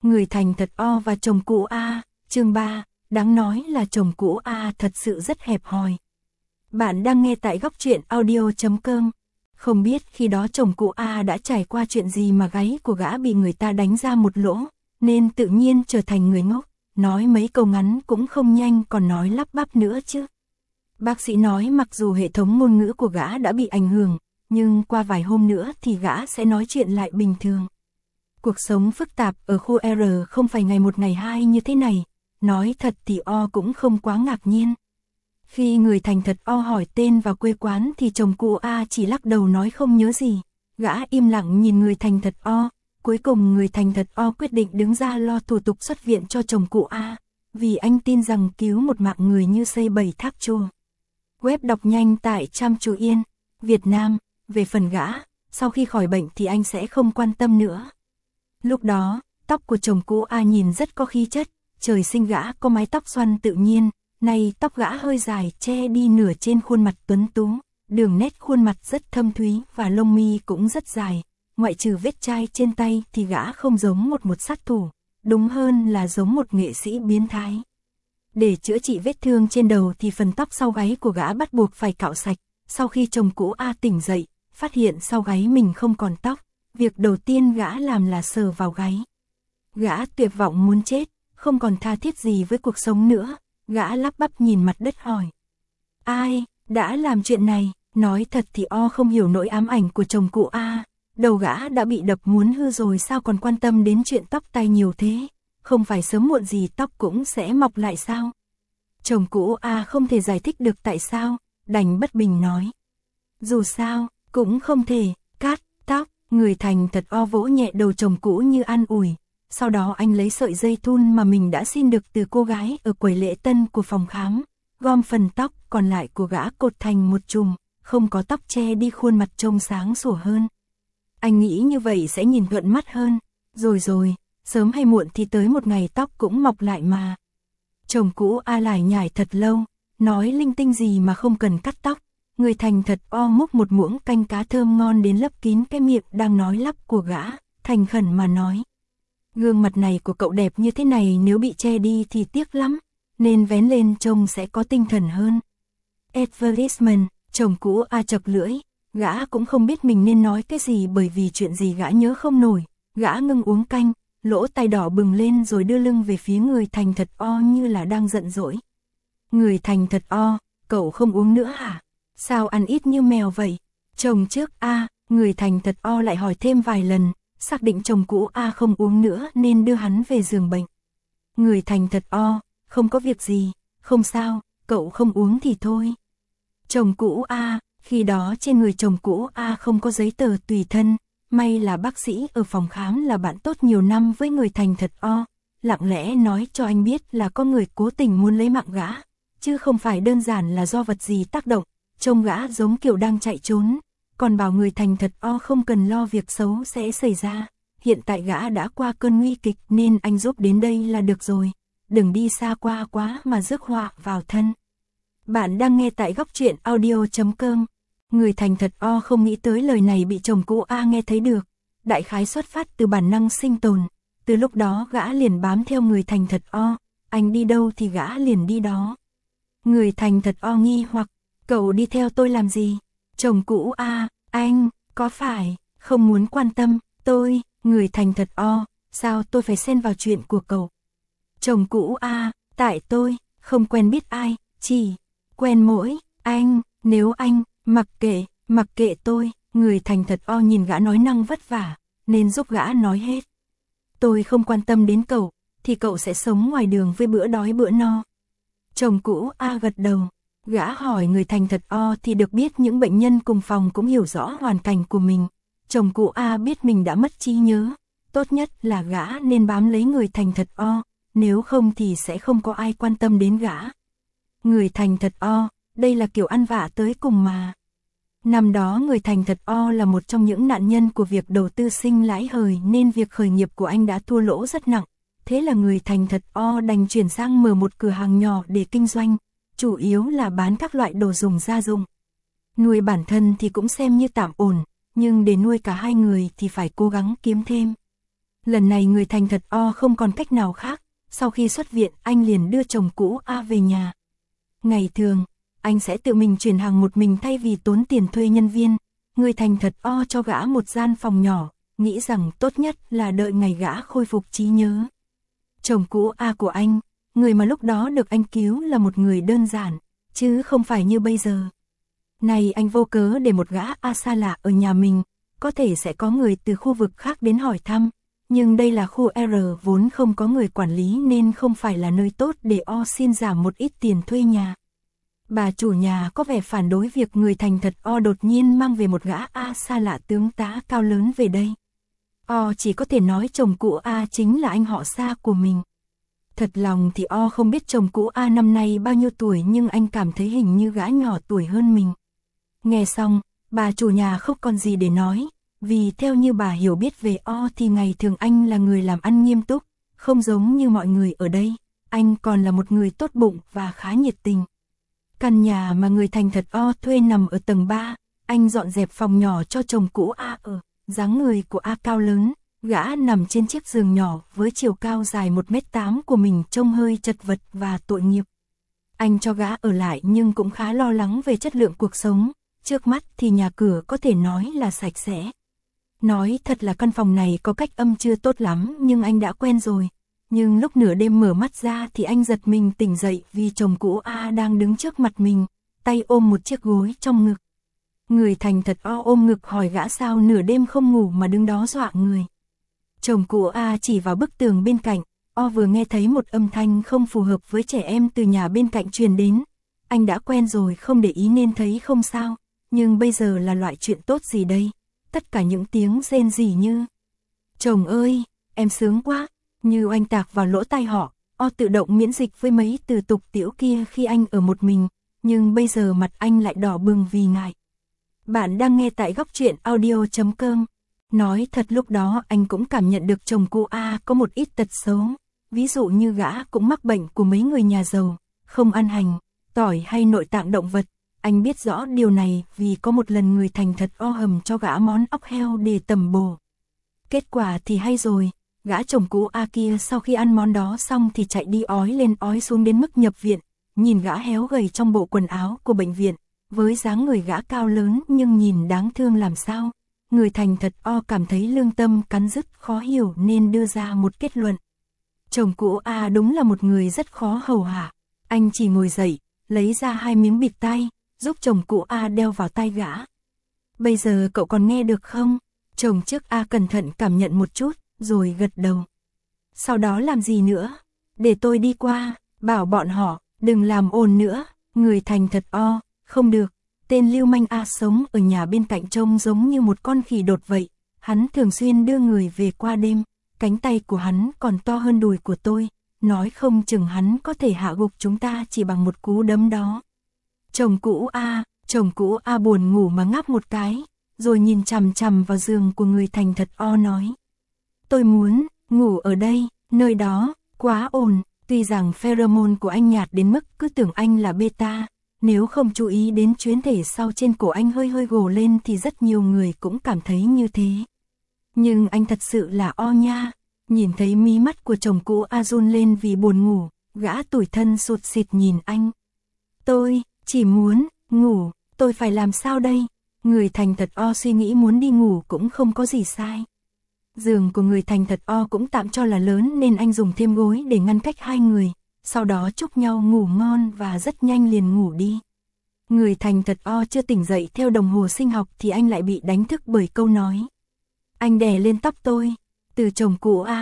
Người thành thật O và chồng cũ A, chương 3, đáng nói là chồng cũ A thật sự rất hẹp hòi. Bạn đang nghe tại Góc Truyện Audio.com. Không biết khi đó chồng cũ A đã trải qua chuyện gì mà gáy của gã bị người ta đánh ra một lỗ, nên tự nhiên trở thành người ngốc, nói mấy câu ngắn cũng không nhanh còn nói lắp bắp nữa chứ. Bác sĩ nói mặc dù hệ thống ngôn ngữ của gã đã bị ảnh hưởng, nhưng qua vài hôm nữa thì gã sẽ nói chuyện lại bình thường. Cuộc sống phức tạp ở khu R không phải ngày một ngày hai như thế này, nói thật thì O cũng không quá ngạc nhiên. Khi người thành thật O hỏi tên và quê quán thì chồng cũ A chỉ lắc đầu nói không nhớ gì. Gã im lặng nhìn người thành thật O, cuối cùng người thành thật O quyết định đứng ra lo thủ tục xuất viện cho chồng cũ A, vì anh tin rằng cứu một mạng người như xây 7 tháp chùa. Web đọc nhanh tại Cham Chú Yên, Việt Nam. Về phần gã, sau khi khỏi bệnh thì anh sẽ không quan tâm nữa. Lúc đó, tóc của chồng cũ A nhìn rất có khí chất, trời sinh gã có mái tóc xoăn tự nhiên, nay tóc gã hơi dài che đi nửa trên khuôn mặt tuấn tú, đường nét khuôn mặt rất thâm thúy và lông mi cũng rất dài, ngoại trừ vết chai trên tay thì gã không giống một sát thủ, đúng hơn là giống một nghệ sĩ biến thái. Để chữa trị vết thương trên đầu thì phần tóc sau gáy của gã bắt buộc phải cạo sạch, sau khi chồng cũ A tỉnh dậy, phát hiện sau gáy mình không còn tóc, việc đầu tiên gã làm là sờ vào gáy. Gã tuyệt vọng muốn chết, không còn tha thiết gì với cuộc sống nữa, gã lắp bắp nhìn mặt đất hỏi. Ai đã làm chuyện này? Nói thật thì O không hiểu nỗi ám ảnh của chồng cũ A, đầu gã đã bị đập muốn hư rồi sao còn quan tâm đến chuyện tóc tai nhiều thế, không phải sớm muộn gì tóc cũng sẽ mọc lại sao? Chồng cũ A không thể giải thích được tại sao, đành bất bình nói. Dù sao, cũng không thể, cắt, tóc, người thành thật O vỗ nhẹ đầu chồng cũ như an ủi. Sau đó anh lấy sợi dây thun mà mình đã xin được từ cô gái ở quầy lễ tân của phòng khám, gom phần tóc còn lại của gã cột thành một chùm, không có tóc che đi khuôn mặt trông sáng sủa hơn. Anh nghĩ như vậy sẽ nhìn thuận mắt hơn, rồi, sớm hay muộn thì tới một ngày tóc cũng mọc lại mà. Chồng cũ A lải nhải thật lâu, nói linh tinh gì mà không cần cắt tóc. Người thành thật O múc một muỗng canh cá thơm ngon đến lấp kín cái miệng đang nói lắp của gã, thành khẩn mà nói. Gương mặt này của cậu đẹp như thế này nếu bị che đi thì tiếc lắm, nên vén lên trông sẽ có tinh thần hơn. Advertisement, chồng cũ A chọc lưỡi, gã cũng không biết mình nên nói cái gì bởi vì chuyện gì gã nhớ không nổi, gã ngưng uống canh, lỗ tai đỏ bừng lên rồi đưa lưng về phía người thành thật O như là đang giận dỗi. Người thành thật O, cậu không uống nữa hả? Sao ăn ít như mèo vậy? Chồng trước A, người thành thật O lại hỏi thêm vài lần, xác định chồng cũ A không uống nữa nên đưa hắn về giường bệnh. Người thành thật O, không có việc gì, không sao, cậu không uống thì thôi. Chồng cũ A, khi đó trên người chồng cũ A không có giấy tờ tùy thân, may là bác sĩ ở phòng khám là bạn tốt nhiều năm với người thành thật O, lặng lẽ nói cho anh biết là có người cố tình muốn lấy mạng gã, chứ không phải đơn giản là do vật gì tác động, trông gã giống kiểu đang chạy trốn, còn bảo người thành thật O không cần lo việc xấu sẽ xảy ra, hiện tại gã đã qua cơn nguy kịch nên anh giúp đến đây là được rồi, đừng đi xa qua quá mà rước họa vào thân. Bạn đang nghe tại Góc Truyện Audio.com. Người thành thật O không nghĩ tới lời này bị chồng cũ A nghe thấy được, đại khái xuất phát từ bản năng sinh tồn, từ lúc đó gã liền bám theo người thành thật O, anh đi đâu thì gã liền đi đó. Người thành thật O nghi hoặc, cậu đi theo tôi làm gì? Chồng cũ A, anh, có phải, không muốn quan tâm, tôi, người thành thật O, sao tôi phải xen vào chuyện của cậu? Chồng cũ A, tại tôi, không quen biết ai, chỉ quen mỗi, anh, nếu anh, mặc kệ tôi, người thành thật O nhìn gã nói năng vất vả, nên giúp gã nói hết. Tôi không quan tâm đến cậu, thì cậu sẽ sống ngoài đường với bữa đói bữa no. Chồng cũ A gật đầu. Gã hỏi người thành thật O thì được biết những bệnh nhân cùng phòng cũng hiểu rõ hoàn cảnh của mình. Chồng cũ A biết mình đã mất trí nhớ, tốt nhất là gã nên bám lấy người thành thật O, nếu không thì sẽ không có ai quan tâm đến gã. Người thành thật O, đây là kiểu ăn vạ tới cùng mà. Năm đó người thành thật O là một trong những nạn nhân của việc đầu tư sinh lãi hời nên việc khởi nghiệp của anh đã thua lỗ rất nặng. Thế là người thành thật O đành chuyển sang mở một cửa hàng nhỏ để kinh doanh, chủ yếu là bán các loại đồ dùng gia dụng. Nuôi bản thân thì cũng xem như tạm ổn, nhưng để nuôi cả hai người thì phải cố gắng kiếm thêm. Lần này người thành thật O không còn cách nào khác, sau khi xuất viện anh liền đưa chồng cũ A về nhà. Ngày thường, anh sẽ tự mình chuyển hàng một mình thay vì tốn tiền thuê nhân viên. Người thành thật O cho gã một gian phòng nhỏ, nghĩ rằng tốt nhất là đợi ngày gã khôi phục trí nhớ. Chồng cũ A của anh, người mà lúc đó được anh cứu là một người đơn giản, chứ không phải như bây giờ. Này anh vô cớ để một gã A xa lạ ở nhà mình, có thể sẽ có người từ khu vực khác đến hỏi thăm, nhưng đây là khu R vốn không có người quản lý nên không phải là nơi tốt để O xin giảm một ít tiền thuê nhà. Bà chủ nhà có vẻ phản đối việc người thành thật O đột nhiên mang về một gã A xa lạ tướng tá cao lớn về đây. O chỉ có thể nói chồng cũ A chính là anh họ xa của mình. Thật lòng thì O không biết chồng cũ A năm nay bao nhiêu tuổi, nhưng anh cảm thấy hình như gã nhỏ tuổi hơn mình. Nghe xong, bà chủ nhà không còn gì để nói, vì theo như bà hiểu biết về O thì ngày thường anh là người làm ăn nghiêm túc, không giống như mọi người ở đây, anh còn là một người tốt bụng và khá nhiệt tình. Căn nhà mà người thành thật O thuê nằm ở tầng 3, anh dọn dẹp phòng nhỏ cho chồng cũ A ở. Dáng người của A cao lớn, gã nằm trên chiếc giường nhỏ với chiều cao dài 1m8 của mình trông hơi chật vật và tội nghiệp. Anh cho gã ở lại nhưng cũng khá lo lắng về chất lượng cuộc sống, trước mắt thì nhà cửa có thể nói là sạch sẽ. Nói thật là căn phòng này có cách âm chưa tốt lắm nhưng anh đã quen rồi. Nhưng lúc nửa đêm mở mắt ra thì anh giật mình tỉnh dậy vì chồng cũ A đang đứng trước mặt mình, tay ôm một chiếc gối trong ngực. Người thành thật O ôm ngực hỏi gã sao nửa đêm không ngủ mà đứng đó dọa người. Chồng cũ A chỉ vào bức tường bên cạnh, O vừa nghe thấy một âm thanh không phù hợp với trẻ em từ nhà bên cạnh truyền đến. Anh đã quen rồi không để ý nên thấy không sao, nhưng bây giờ là loại chuyện tốt gì đây? Tất cả những tiếng rên rỉ như "Chồng ơi, em sướng quá", như oanh tạc vào lỗ tai họ. O tự động miễn dịch với mấy từ tục tĩu kia khi anh ở một mình, nhưng bây giờ mặt anh lại đỏ bừng vì ngại. Bạn đang nghe tại góc truyện audio.com. Nói thật lúc đó anh cũng cảm nhận được chồng cô A có một ít tật xấu. Ví dụ như gã cũng mắc bệnh của mấy người nhà giàu, không ăn hành, tỏi hay nội tạng động vật. Anh biết rõ điều này vì có một lần người thành thật O hầm cho gã món óc heo để tẩm bổ. Kết quả thì hay rồi, gã chồng cũ A kia sau khi ăn món đó xong thì chạy đi ói lên ói xuống đến mức nhập viện. Nhìn gã héo gầy trong bộ quần áo của bệnh viện, với dáng người gã cao lớn nhưng nhìn đáng thương làm sao. Người thành thật O cảm thấy lương tâm cắn rứt khó hiểu nên đưa ra một kết luận. Chồng cũ A đúng là một người rất khó hầu hạ. Anh chỉ ngồi dậy, lấy ra 2 miếng bịt tai, giúp chồng cũ A đeo vào tai gã. "Bây giờ cậu còn nghe được không?" Chồng trước A cẩn thận cảm nhận một chút, rồi gật đầu. "Sau đó làm gì nữa?" "Để tôi đi qua, bảo bọn họ, đừng làm ồn nữa." Người thành thật O, không được. Tên lưu manh A sống ở nhà bên cạnh trông giống như một con khỉ đột vậy. Hắn thường xuyên đưa người về qua đêm, cánh tay của hắn còn to hơn đùi của tôi. Nói không chừng hắn có thể hạ gục chúng ta chỉ bằng một cú đấm đó. Chồng cũ A buồn ngủ mà ngáp một cái, rồi nhìn chằm chằm vào giường của người thành thật O nói. "Tôi muốn ngủ ở đây, nơi đó, quá ồn." Tuy rằng pheromone của anh nhạt đến mức cứ tưởng anh là beta. Nếu không chú ý đến chuyến thể sau trên cổ anh hơi hơi gồ lên thì rất nhiều người cũng cảm thấy như thế. Nhưng anh thật sự là O nha. Nhìn thấy mí mắt của chồng cũ A run lên vì buồn ngủ, gã tủi thân sụt sịt nhìn anh. "Tôi chỉ muốn ngủ, tôi phải làm sao đây?" Người thành thật O suy nghĩ muốn đi ngủ cũng không có gì sai. Giường của người thành thật O cũng tạm cho là lớn nên anh dùng thêm gối để ngăn cách hai người. Sau đó chúc nhau ngủ ngon và rất nhanh liền ngủ đi. Người thành thật O chưa tỉnh dậy theo đồng hồ sinh học thì anh lại bị đánh thức bởi câu nói. Anh đè lên tóc tôi. Từ chồng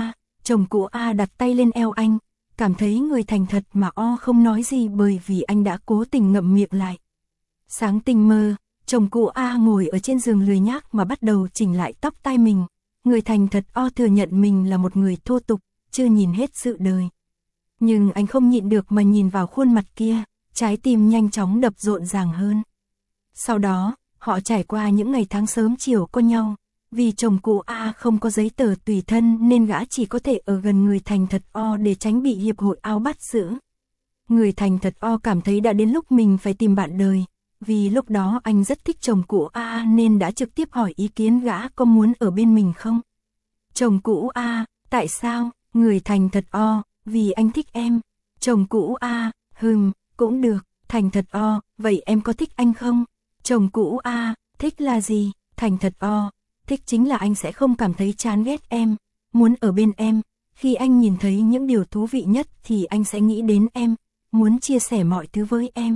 cũ A đặt tay lên eo anh, cảm thấy người thành thật mà O không nói gì bởi vì anh đã cố tình ngậm miệng lại. Sáng tinh mơ, chồng cũ A ngồi ở trên giường lười nhác mà bắt đầu chỉnh lại tóc tai mình. Người thành thật O thừa nhận mình là một người thô tục, chưa nhìn hết sự đời. Nhưng anh không nhịn được mà nhìn vào khuôn mặt kia, trái tim nhanh chóng đập rộn ràng hơn. Sau đó, họ trải qua những ngày tháng sớm chiều có nhau. Vì chồng cũ A không có giấy tờ tùy thân nên gã chỉ có thể ở gần người thành thật O để tránh bị hiệp hội ao bắt giữ. Người thành thật O cảm thấy đã đến lúc mình phải tìm bạn đời. Vì lúc đó anh rất thích chồng cũ A nên đã trực tiếp hỏi ý kiến gã có muốn ở bên mình không. Chồng cũ A, tại sao? Người thành thật O, vì anh thích em. Chồng cũ A, cũng được. Thành thật O, vậy em có thích anh không? Chồng cũ A, thích là gì? Thành thật O, thích chính là anh sẽ không cảm thấy chán ghét em, muốn ở bên em. Khi anh nhìn thấy những điều thú vị nhất thì anh sẽ nghĩ đến em, muốn chia sẻ mọi thứ với em.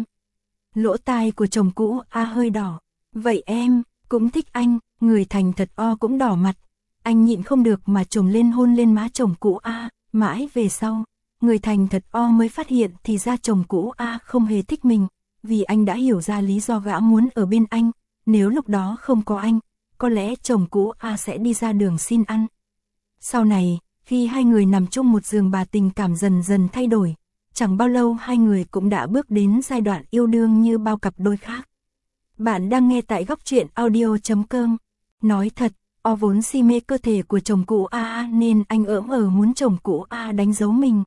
Lỗ tai của chồng cũ A hơi đỏ. Vậy em cũng thích anh. Người thành thật O cũng đỏ mặt. Anh nhịn không được mà chồm lên hôn lên má chồng cũ A. Mãi về sau, người thành thật O mới phát hiện thì ra chồng cũ A không hề thích mình, vì anh đã hiểu ra lý do gã muốn ở bên anh. Nếu lúc đó không có anh, có lẽ chồng cũ A sẽ đi ra đường xin ăn. Sau này, khi hai người nằm chung một giường bà tình cảm dần dần thay đổi. Chẳng bao lâu hai người cũng đã bước đến giai đoạn yêu đương như bao cặp đôi khác. Bạn đang nghe tại góc truyện audio.com. Nói thật, O vốn si mê cơ thể của chồng cũ A nên anh muốn chồng cũ A đánh dấu mình.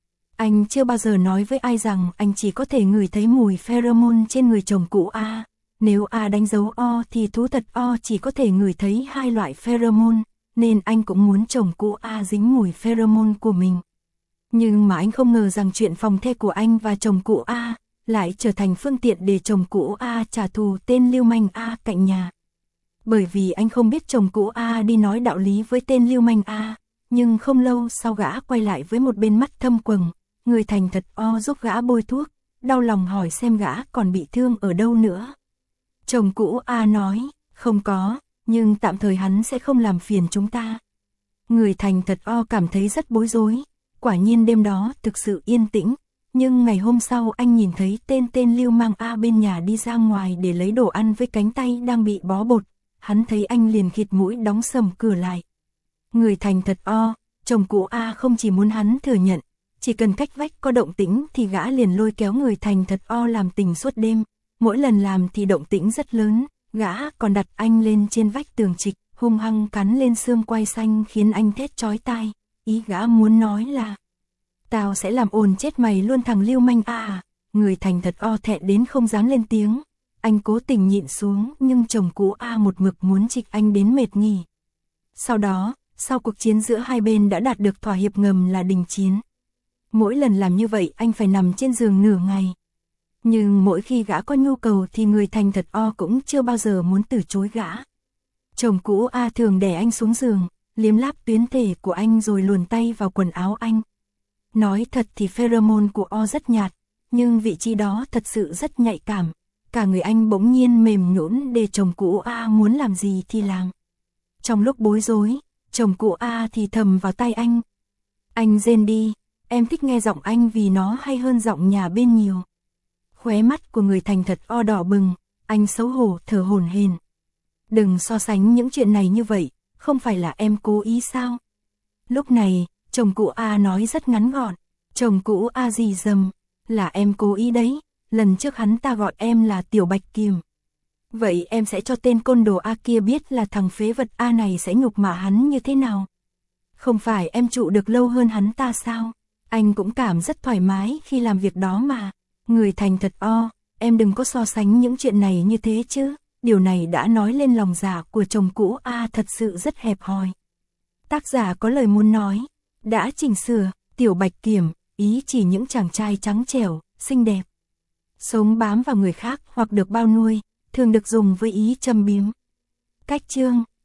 Anh chưa bao giờ nói với ai rằng anh chỉ có thể ngửi thấy mùi pheromone trên người chồng cũ A. Nếu A đánh dấu O thì thú thật O chỉ có thể ngửi thấy hai loại pheromone, nên anh cũng muốn chồng cũ A dính mùi pheromone của mình. Nhưng mà anh không ngờ rằng chuyện phòng the của anh và chồng cũ A lại trở thành phương tiện để chồng cũ A trả thù tên lưu manh A cạnh nhà. Bởi vì anh không biết chồng cũ A đi nói đạo lý với tên lưu manh A, nhưng không lâu sau gã quay lại với một bên mắt thâm quầng. Người thành thật O giúp gã bôi thuốc, đau lòng hỏi xem gã còn bị thương ở đâu nữa. Chồng cũ A nói, không có, nhưng tạm thời hắn sẽ không làm phiền chúng ta. Người thành thật O cảm thấy rất bối rối. Quả nhiên đêm đó thực sự yên tĩnh, nhưng ngày hôm sau anh nhìn thấy tên lưu mang A bên nhà đi ra ngoài để lấy đồ ăn với cánh tay đang bị bó bột. Hắn thấy anh liền khịt mũi đóng sầm cửa lại. Người thành thật O, chồng cũ A không chỉ muốn hắn thừa nhận, chỉ cần cách vách có động tĩnh thì gã liền lôi kéo người thành thật O làm tình suốt đêm. Mỗi lần làm thì động tĩnh rất lớn, gã còn đặt anh lên trên vách tường trịch, hung hăng cắn lên xương quai xanh khiến anh thét chói tai. Ý gã muốn nói là, tao sẽ làm ồn chết mày luôn thằng lưu manh A. Người thành thật O thẹn đến không dám lên tiếng. Anh cố tình nhịn xuống nhưng chồng cũ A một mực muốn trịch anh đến mệt nghỉ. Sau đó, sau cuộc chiến giữa hai bên đã đạt được thỏa hiệp ngầm là đình chiến. Mỗi lần làm như vậy anh phải nằm trên giường nửa ngày. Nhưng mỗi khi gã có nhu cầu thì người thành thật O cũng chưa bao giờ muốn từ chối gã. Chồng cũ A thường đè anh xuống giường, liếm láp tuyến thể của anh rồi luồn tay vào quần áo anh. Nói thật thì pheromone của O rất nhạt, nhưng vị trí đó thật sự rất nhạy cảm. Cả người anh bỗng nhiên mềm nhũn để chồng cũ A muốn làm gì thì làm. Trong lúc bối rối, chồng cũ A thì thầm vào tai anh. Anh rên đi, em thích nghe giọng anh vì nó hay hơn giọng nhà bên nhiều. Khóe mắt của người thành thật O đỏ bừng, anh xấu hổ thở hổn hển. Đừng so sánh những chuyện này như vậy, không phải là em cố ý sao? Lúc này, chồng cũ A nói rất ngắn gọn. Chồng cũ A gì dầm, là em cố ý đấy, lần trước hắn ta gọi em là Tiểu Bạch Kiềm. Vậy em sẽ cho tên côn đồ A kia biết là thằng phế vật A này sẽ nhục mạ hắn như thế nào? Không phải em trụ được lâu hơn hắn ta sao? Anh cũng cảm rất thoải mái khi làm việc đó mà. Người thành thật O, em đừng có so sánh những chuyện này như thế chứ. Điều này đã nói lên lòng dạ của chồng cũ A thật sự rất hẹp hòi. Tác giả có lời muốn nói, đã chỉnh sửa, Tiểu Bạch Kiểm, ý chỉ những chàng trai trắng trẻo, xinh đẹp, sống bám vào người khác hoặc được bao nuôi, thường được dùng với ý châm biếm. Cách chương